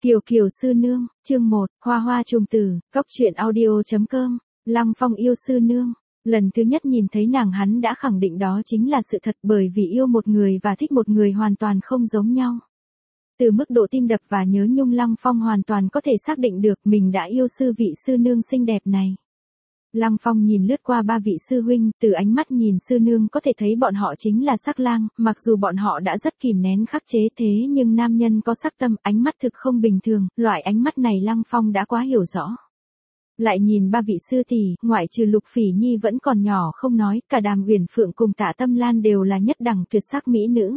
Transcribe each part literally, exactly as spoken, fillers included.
Kiều Kiều sư nương, chương một, Hoa Hoa trùng tử, cốc truyện audio chấm com, Lăng Phong yêu sư nương. Lần thứ nhất nhìn thấy nàng hắn đã khẳng định đó chính là sự thật, bởi vì yêu một người và thích một người hoàn toàn không giống nhau. Từ mức độ tim đập và nhớ nhung, Lăng Phong hoàn toàn có thể xác định được mình đã yêu sư vị sư nương xinh đẹp này. Lăng Phong nhìn lướt qua ba vị sư huynh, từ ánh mắt nhìn sư nương có thể thấy bọn họ chính là sắc lang, mặc dù bọn họ đã rất kìm nén khắc chế thế nhưng nam nhân có sắc tâm, ánh mắt thực không bình thường, loại ánh mắt này Lăng Phong đã quá hiểu rõ. Lại nhìn ba vị sư tỷ, ngoại trừ Lục Phỉ Nhi vẫn còn nhỏ không nói, cả Đàm Uyển Phượng cùng Tạ Tâm Lan đều là nhất đẳng tuyệt sắc mỹ nữ.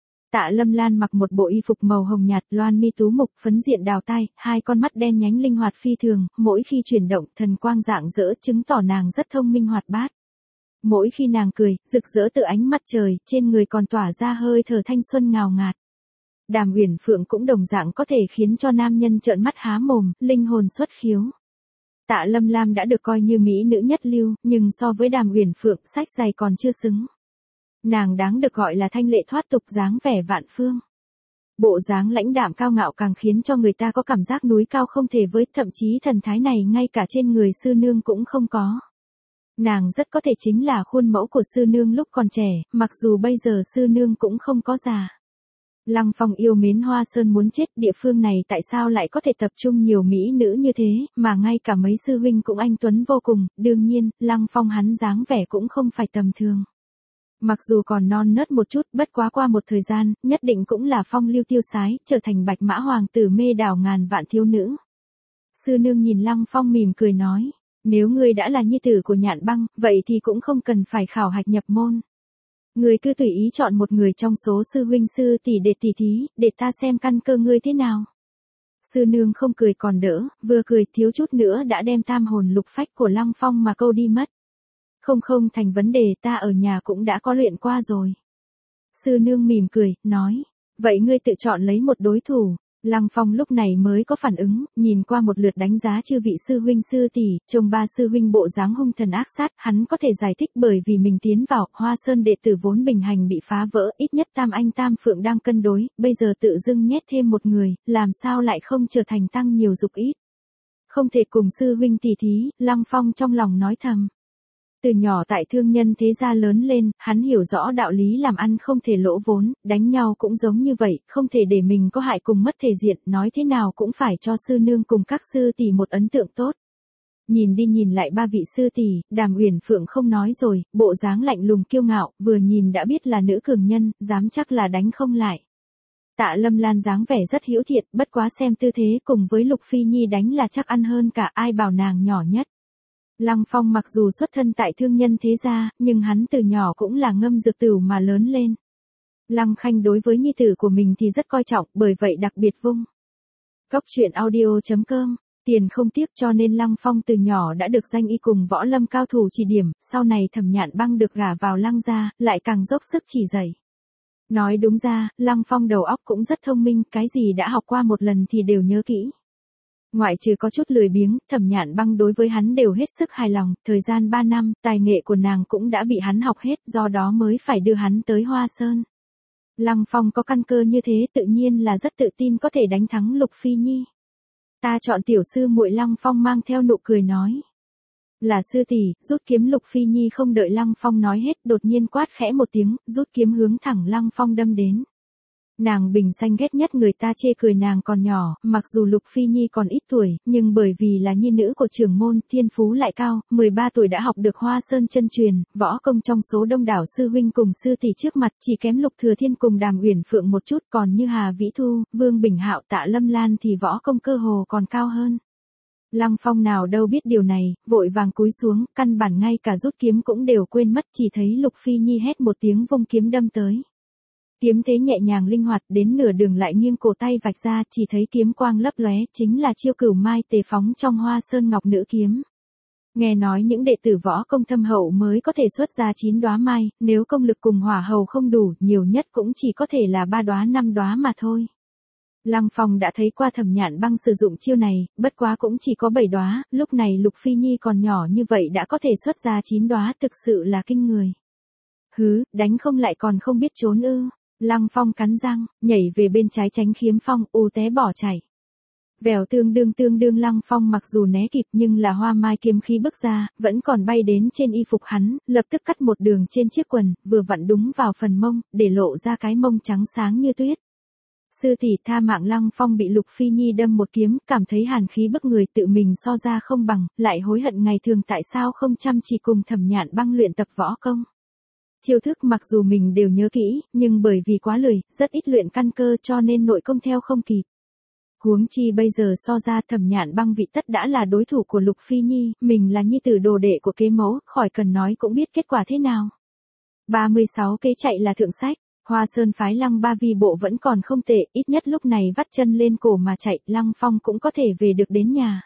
Tạ Lâm Lan mặc một bộ y phục màu hồng nhạt, loan mi tú mục, phấn diện đào tai, hai con mắt đen nhánh linh hoạt phi thường, mỗi khi chuyển động, thần quang rạng rỡ, chứng tỏ nàng rất thông minh hoạt bát. Mỗi khi nàng cười, rực rỡ từ ánh mặt trời, trên người còn tỏa ra hơi thở thanh xuân ngào ngạt. Đàm Uyển Phượng cũng đồng dạng có thể khiến cho nam nhân trợn mắt há mồm, linh hồn xuất khiếu. Tạ Lâm Lam đã được coi như mỹ nữ nhất lưu, nhưng so với Đàm Uyển Phượng, sách giày còn chưa xứng. Nàng đáng được gọi là thanh lệ thoát tục, dáng vẻ vạn phương. Bộ dáng lãnh đạm cao ngạo càng khiến cho người ta có cảm giác núi cao không thể với, thậm chí thần thái này ngay cả trên người sư nương cũng không có. Nàng rất có thể chính là khuôn mẫu của sư nương lúc còn trẻ, mặc dù bây giờ sư nương cũng không có già. Lăng Phong yêu mến Hoa Sơn muốn chết, địa phương này tại sao lại có thể tập trung nhiều mỹ nữ như thế, mà ngay cả mấy sư huynh cũng anh tuấn vô cùng, đương nhiên, Lăng Phong hắn dáng vẻ cũng không phải tầm thường. Mặc dù còn non nớt một chút, bất quá qua một thời gian, nhất định cũng là phong lưu tiêu sái, trở thành bạch mã hoàng tử mê đảo ngàn vạn thiếu nữ. Sư nương nhìn Lăng Phong mỉm cười nói, nếu ngươi đã là nhi tử của Nhạn Băng, vậy thì cũng không cần phải khảo hạch nhập môn. Ngươi cứ tùy ý chọn một người trong số sư huynh sư tỷ để tỉ thí, để ta xem căn cơ ngươi thế nào. Sư nương không cười còn đỡ, vừa cười thiếu chút nữa đã đem tam hồn lục phách của Lăng Phong mà câu đi mất. Không không thành vấn đề, ta ở nhà cũng đã có luyện qua rồi. Sư nương mỉm cười, nói, vậy ngươi tự chọn lấy một đối thủ. Lăng Phong lúc này mới có phản ứng, nhìn qua một lượt đánh giá chư vị sư huynh sư tỷ, trông ba sư huynh bộ dáng hung thần ác sát, hắn có thể giải thích bởi vì mình tiến vào, Hoa Sơn đệ tử vốn bình hành bị phá vỡ, ít nhất Tam Anh Tam Phượng đang cân đối, bây giờ tự dưng nhét thêm một người, làm sao lại không trở thành tăng nhiều dục ít. Không thể cùng sư huynh tỉ thí, Lăng Phong trong lòng nói thầm. Từ nhỏ tại thương nhân thế gia lớn lên, hắn hiểu rõ đạo lý làm ăn không thể lỗ vốn, đánh nhau cũng giống như vậy, không thể để mình có hại cùng mất thể diện, nói thế nào cũng phải cho sư nương cùng các sư tỷ một ấn tượng tốt. Nhìn đi nhìn lại ba vị sư tỷ, Đàm Uyển Phượng không nói rồi, bộ dáng lạnh lùng kiêu ngạo, vừa nhìn đã biết là nữ cường nhân, dám chắc là đánh không lại. Tạ Lâm Lan dáng vẻ rất hữu thiện, bất quá xem tư thế cùng với Lục Phi Nhi đánh là chắc ăn hơn cả, ai bảo nàng nhỏ nhất. Lăng Phong mặc dù xuất thân tại thương nhân thế gia, nhưng hắn từ nhỏ cũng là ngâm dược tửu mà lớn lên. Lăng Khanh đối với nhi tử của mình thì rất coi trọng, bởi vậy đặc biệt vung. Cốc truyện audio chấm com, tiền không tiếc cho nên Lăng Phong từ nhỏ đã được danh y cùng võ lâm cao thủ chỉ điểm, sau này Thẩm Nhạn Băng được gả vào Lăng gia, lại càng dốc sức chỉ dạy. Nói đúng ra, Lăng Phong đầu óc cũng rất thông minh, cái gì đã học qua một lần thì đều nhớ kỹ. Ngoại trừ có chút lười biếng, Thẩm Nhạn Băng đối với hắn đều hết sức hài lòng, thời gian ba năm, tài nghệ của nàng cũng đã bị hắn học hết, do đó mới phải đưa hắn tới Hoa Sơn. Lăng Phong có căn cơ như thế tự nhiên là rất tự tin có thể đánh thắng Lục Phi Nhi. Ta chọn tiểu sư muội. Lăng Phong mang theo nụ cười nói. Là sư tỷ, rút kiếm. Lục Phi Nhi không đợi Lăng Phong nói hết, đột nhiên quát khẽ một tiếng, rút kiếm hướng thẳng Lăng Phong đâm đến. Nàng bình xanh ghét nhất người ta chê cười nàng còn nhỏ, mặc dù Lục Phi Nhi còn ít tuổi, nhưng bởi vì là nhi nữ của trưởng môn, thiên phú lại cao, mười ba tuổi đã học được Hoa Sơn chân truyền, võ công trong số đông đảo sư huynh cùng sư tỷ trước mặt, chỉ kém Lục Thừa Thiên cùng Đàm Uyển Phượng một chút, còn như Hà Vĩ Thu, Vương Bình Hạo, Tạ Lâm Lan thì võ công cơ hồ còn cao hơn. Lăng Phong nào đâu biết điều này, vội vàng cúi xuống, căn bản ngay cả rút kiếm cũng đều quên mất, chỉ thấy Lục Phi Nhi hét một tiếng vung kiếm đâm tới. Kiếm thế nhẹ nhàng linh hoạt, đến nửa đường lại nghiêng cổ tay vạch ra, chỉ thấy kiếm quang lấp lóe, chính là chiêu Cửu Mai Tề phóng trong Hoa Sơn Ngọc Nữ kiếm. Nghe nói những đệ tử võ công thâm hậu mới có thể xuất ra chín đóa mai, nếu công lực cùng hỏa hầu không đủ, nhiều nhất cũng chỉ có thể là ba đóa năm đóa mà thôi. Lăng Phong đã thấy qua Thẩm Nhạn Băng sử dụng chiêu này, bất quá cũng chỉ có bảy đóa, lúc này Lục Phi Nhi còn nhỏ như vậy đã có thể xuất ra chín đóa, thực sự là kinh người. Hứ, đánh không lại còn không biết trốn ư? Lăng Phong cắn răng, nhảy về bên trái tránh Khiếm Phong, u té bỏ chạy. Vèo tương đương tương đương Lăng Phong mặc dù né kịp nhưng là hoa mai kiếm khí bước ra, vẫn còn bay đến trên y phục hắn, lập tức cắt một đường trên chiếc quần, vừa vặn đúng vào phần mông, để lộ ra cái mông trắng sáng như tuyết. Sư tỷ tha mạng. Lăng Phong bị Lục Phi Nhi đâm một kiếm, cảm thấy hàn khí bức người, tự mình so ra không bằng, lại hối hận ngày thường tại sao không chăm chỉ cùng Thẩm Nhạn Băng luyện tập võ công. Chiêu thức mặc dù mình đều nhớ kỹ, nhưng bởi vì quá lười, rất ít luyện căn cơ cho nên nội công theo không kịp. Huống chi bây giờ so ra Thẩm Nhạn Băng vị tất đã là đối thủ của Lục Phi Nhi, mình là nhi tử đồ đệ của kế mẫu, khỏi cần nói cũng biết kết quả thế nào. ba mươi sáu kế chạy là thượng sách, Hoa Sơn phái Lăng Ba Vi bộ vẫn còn không tệ, ít nhất lúc này vắt chân lên cổ mà chạy, Lăng Phong cũng có thể về được đến nhà.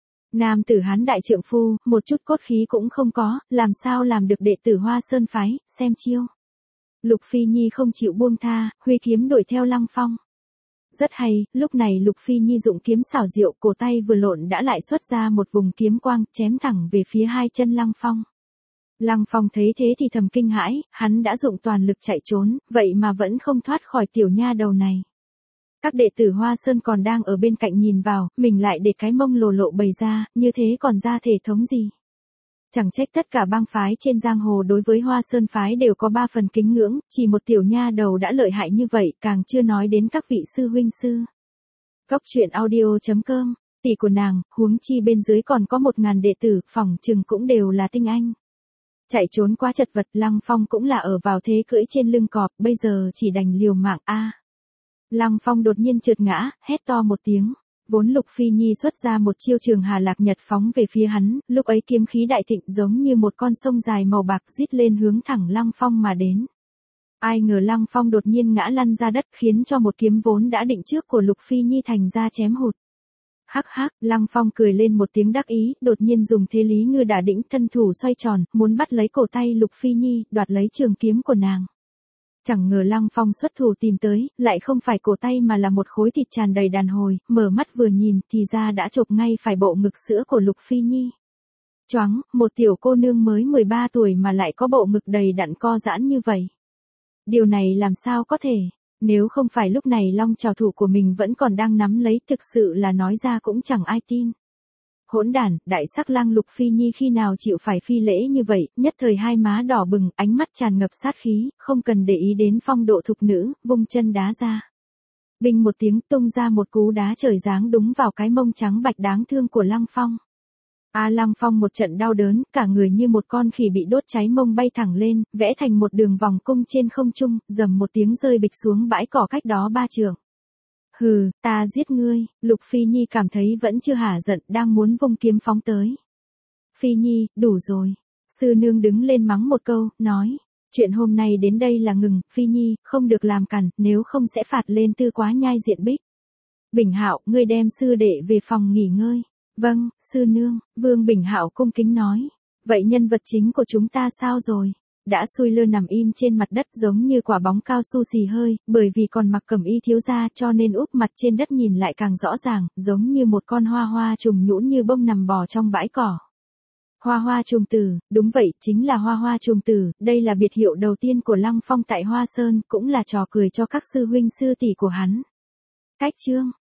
Nam tử hán đại trượng phu, một chút cốt khí cũng không có, làm sao làm được đệ tử Hoa Sơn phái, xem chiêu. Lục Phi Nhi không chịu buông tha, huy kiếm đuổi theo Lăng Phong. Rất hay, lúc này Lục Phi Nhi dụng kiếm xảo diệu, cổ tay vừa lộn đã lại xuất ra một vùng kiếm quang, chém thẳng về phía hai chân Lăng Phong. Lăng Phong thấy thế thì thầm kinh hãi, hắn đã dụng toàn lực chạy trốn, vậy mà vẫn không thoát khỏi tiểu nha đầu này. Các đệ tử Hoa Sơn còn đang ở bên cạnh nhìn vào, mình lại để cái mông lồ lộ bày ra, như thế còn ra thể thống gì. Chẳng trách tất cả bang phái trên giang hồ đối với Hoa Sơn phái đều có ba phần kính ngưỡng, chỉ một tiểu nha đầu đã lợi hại như vậy, càng chưa nói đến các vị sư huynh sư. Cốc truyện audio chấm com, tỷ của nàng, huống chi bên dưới còn có một ngàn đệ tử, phỏng chừng cũng đều là tinh anh. Chạy trốn quá chật vật, Lăng Phong cũng là ở vào thế cưỡi trên lưng cọp, bây giờ chỉ đành liều mạng a. Lăng Phong đột nhiên trượt ngã, hét to một tiếng. Vốn Lục Phi Nhi xuất ra một chiêu Trường Hà Lạc Nhật phóng về phía hắn, lúc ấy kiếm khí đại thịnh giống như một con sông dài màu bạc rít lên hướng thẳng Lăng Phong mà đến. Ai ngờ Lăng Phong đột nhiên ngã lăn ra đất khiến cho một kiếm vốn đã định trước của Lục Phi Nhi thành ra chém hụt. Hắc hắc, Lăng Phong cười lên một tiếng đắc ý, đột nhiên dùng thế lý ngư đả đĩnh thân thủ xoay tròn, muốn bắt lấy cổ tay Lục Phi Nhi, đoạt lấy trường kiếm của nàng. Chẳng ngờ Lăng Phong xuất thủ tìm tới, lại không phải cổ tay mà là một khối thịt tràn đầy đàn hồi, mở mắt vừa nhìn thì ra đã chộp ngay phải bộ ngực sữa của Lục Phi Nhi. Choáng, một tiểu cô nương mới mười ba tuổi mà lại có bộ ngực đầy đặn co giãn như vậy. Điều này làm sao có thể, nếu không phải lúc này long trảo thủ của mình vẫn còn đang nắm lấy, thực sự là nói ra cũng chẳng ai tin. Hỗn đản, đại sắc lang Lục Phi Nhi khi nào chịu phải phi lễ như vậy, nhất thời hai má đỏ bừng, ánh mắt tràn ngập sát khí, không cần để ý đến phong độ thục nữ, vung chân đá ra. Bình một tiếng tung ra một cú đá trời giáng đúng vào cái mông trắng bạch đáng thương của Lăng Phong. A Lăng Phong một trận đau đớn, cả người như một con khỉ bị đốt cháy mông bay thẳng lên, vẽ thành một đường vòng cung trên không trung, rầm một tiếng rơi bịch xuống bãi cỏ cách đó ba trượng. Hừ, ta giết ngươi, Lục Phi Nhi cảm thấy vẫn chưa hả giận, đang muốn vung kiếm phóng tới. Phi Nhi, đủ rồi. Sư nương đứng lên mắng một câu, nói, chuyện hôm nay đến đây là ngừng, Phi Nhi, không được làm cản, nếu không sẽ phạt lên tư quá nhai diện bích. Bình Hạo, ngươi đem sư đệ về phòng nghỉ ngơi. Vâng, sư nương, Vương Bình Hạo cung kính nói. Vậy nhân vật chính của chúng ta sao rồi? Đã xuôi lơ nằm im trên mặt đất giống như quả bóng cao su xì hơi, bởi vì còn mặc cẩm y thiếu gia cho nên úp mặt trên đất nhìn lại càng rõ ràng, giống như một con hoa hoa trùng nhũn như bông nằm bò trong bãi cỏ. Hoa hoa trùng tử, đúng vậy, chính là hoa hoa trùng tử, đây là biệt hiệu đầu tiên của Lăng Phong tại Hoa Sơn, cũng là trò cười cho các sư huynh sư tỷ của hắn. Cách chương